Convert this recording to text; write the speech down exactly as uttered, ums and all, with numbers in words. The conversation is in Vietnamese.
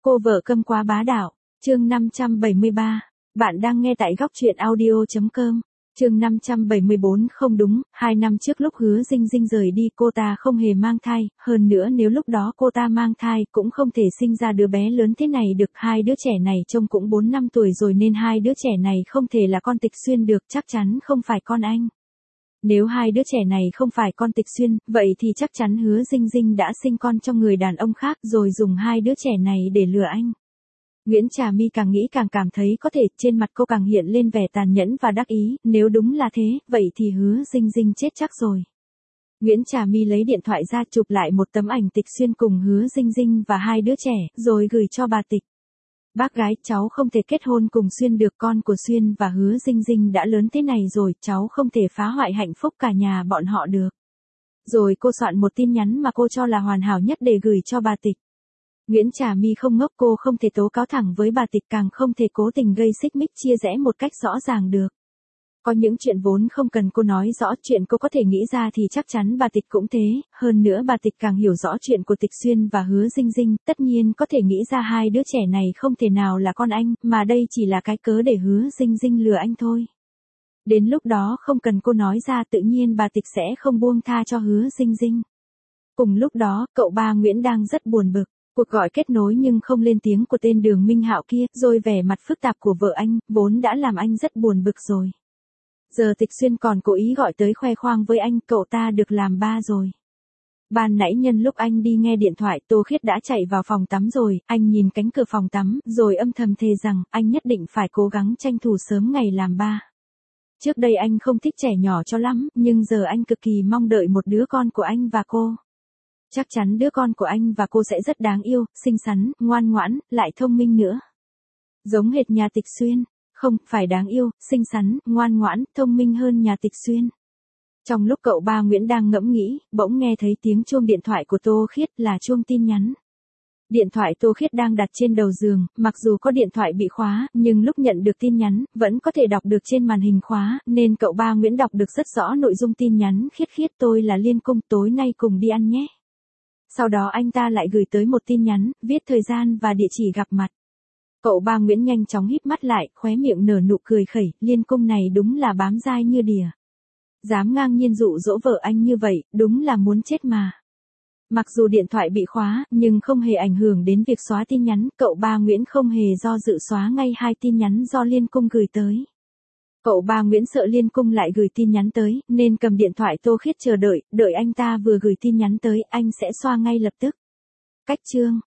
Cô vợ câm quá bá đạo, chương năm trăm bảy mươi ba. Bạn đang nghe tại góc truyện audio chấm com. Chương năm trăm bảy mươi bốn. Không đúng, hai năm trước lúc Hứa Dinh Dinh rời đi cô ta không hề mang thai, hơn nữa nếu lúc đó cô ta mang thai cũng không thể sinh ra đứa bé lớn thế này được. Hai đứa trẻ này trông cũng bốn năm tuổi rồi nên hai đứa trẻ này không thể là con Tịch Xuyên được, chắc chắn không phải con anh. Nếu hai đứa trẻ này không phải con Tịch Xuyên, vậy thì chắc chắn Hứa Dinh Dinh đã sinh con cho người đàn ông khác rồi dùng hai đứa trẻ này để lừa anh. Nguyễn Trà My càng nghĩ càng cảm thấy có thể, trên mặt cô càng hiện lên vẻ tàn nhẫn và đắc ý, nếu đúng là thế, vậy thì Hứa Dinh Dinh chết chắc rồi. Nguyễn Trà My lấy điện thoại ra chụp lại một tấm ảnh Tịch Xuyên cùng Hứa Dinh Dinh và hai đứa trẻ, rồi gửi cho bà Tịch. Bác gái, cháu không thể kết hôn cùng Xuyên được, con của Xuyên và Hứa Dinh Dinh đã lớn thế này rồi, cháu không thể phá hoại hạnh phúc cả nhà bọn họ được. Rồi cô soạn một tin nhắn mà cô cho là hoàn hảo nhất để gửi cho bà Tịch. Nguyễn Trà My không ngốc, cô không thể tố cáo thẳng với bà Tịch, càng không thể cố tình gây xích mích chia rẽ một cách rõ ràng được. Có những chuyện vốn không cần cô nói rõ, chuyện cô có thể nghĩ ra thì chắc chắn bà Tịch cũng thế, hơn nữa bà Tịch càng hiểu rõ chuyện của Tịch Xuyên và Hứa Dinh Dinh, tất nhiên có thể nghĩ ra hai đứa trẻ này không thể nào là con anh, mà đây chỉ là cái cớ để Hứa Dinh Dinh lừa anh thôi. Đến lúc đó không cần cô nói ra tự nhiên bà Tịch sẽ không buông tha cho Hứa Dinh Dinh. Cùng lúc đó, cậu ba Nguyễn đang rất buồn bực. Cuộc gọi kết nối nhưng không lên tiếng của tên Đường Minh Hạo kia, rồi vẻ mặt phức tạp của vợ anh, vốn đã làm anh rất buồn bực rồi. Giờ Tịch Xuyên còn cố ý gọi tới khoe khoang với anh, cậu ta được làm ba rồi. Ban nãy nhân lúc anh đi nghe điện thoại, Tô Khiết đã chạy vào phòng tắm rồi, anh nhìn cánh cửa phòng tắm, rồi âm thầm thề rằng, anh nhất định phải cố gắng tranh thủ sớm ngày làm ba. Trước đây anh không thích trẻ nhỏ cho lắm, nhưng giờ anh cực kỳ mong đợi một đứa con của anh và cô. Chắc chắn đứa con của anh và cô sẽ rất đáng yêu, xinh xắn, ngoan ngoãn, lại thông minh nữa. Giống hệt nhà Tịch Xuyên, không, phải đáng yêu, xinh xắn, ngoan ngoãn, thông minh hơn nhà Tịch Xuyên. Trong lúc cậu ba Nguyễn đang ngẫm nghĩ, bỗng nghe thấy tiếng chuông điện thoại của Tô Khiết, là chuông tin nhắn. Điện thoại Tô Khiết đang đặt trên đầu giường, mặc dù có điện thoại bị khóa, nhưng lúc nhận được tin nhắn, vẫn có thể đọc được trên màn hình khóa, nên cậu ba Nguyễn đọc được rất rõ nội dung tin nhắn. Khiết Khiết, tôi là Liên Cung, tối nay cùng đi ăn nhé. Sau đó anh ta lại gửi tới một tin nhắn, viết thời gian và địa chỉ gặp mặt. Cậu ba Nguyễn nhanh chóng híp mắt lại, khóe miệng nở nụ cười khẩy, Liên Cung này đúng là bám dai như đỉa. Dám ngang nhiên dụ dỗ vợ anh như vậy, đúng là muốn chết mà. Mặc dù điện thoại bị khóa, nhưng không hề ảnh hưởng đến việc xóa tin nhắn, cậu ba Nguyễn không hề do dự xóa ngay hai tin nhắn do Liên Cung gửi tới. Cậu ba Nguyễn sợ Liên Cung lại gửi tin nhắn tới, nên cầm điện thoại Tô Khiết chờ đợi, đợi anh ta vừa gửi tin nhắn tới, anh sẽ xoa ngay lập tức. Cách chương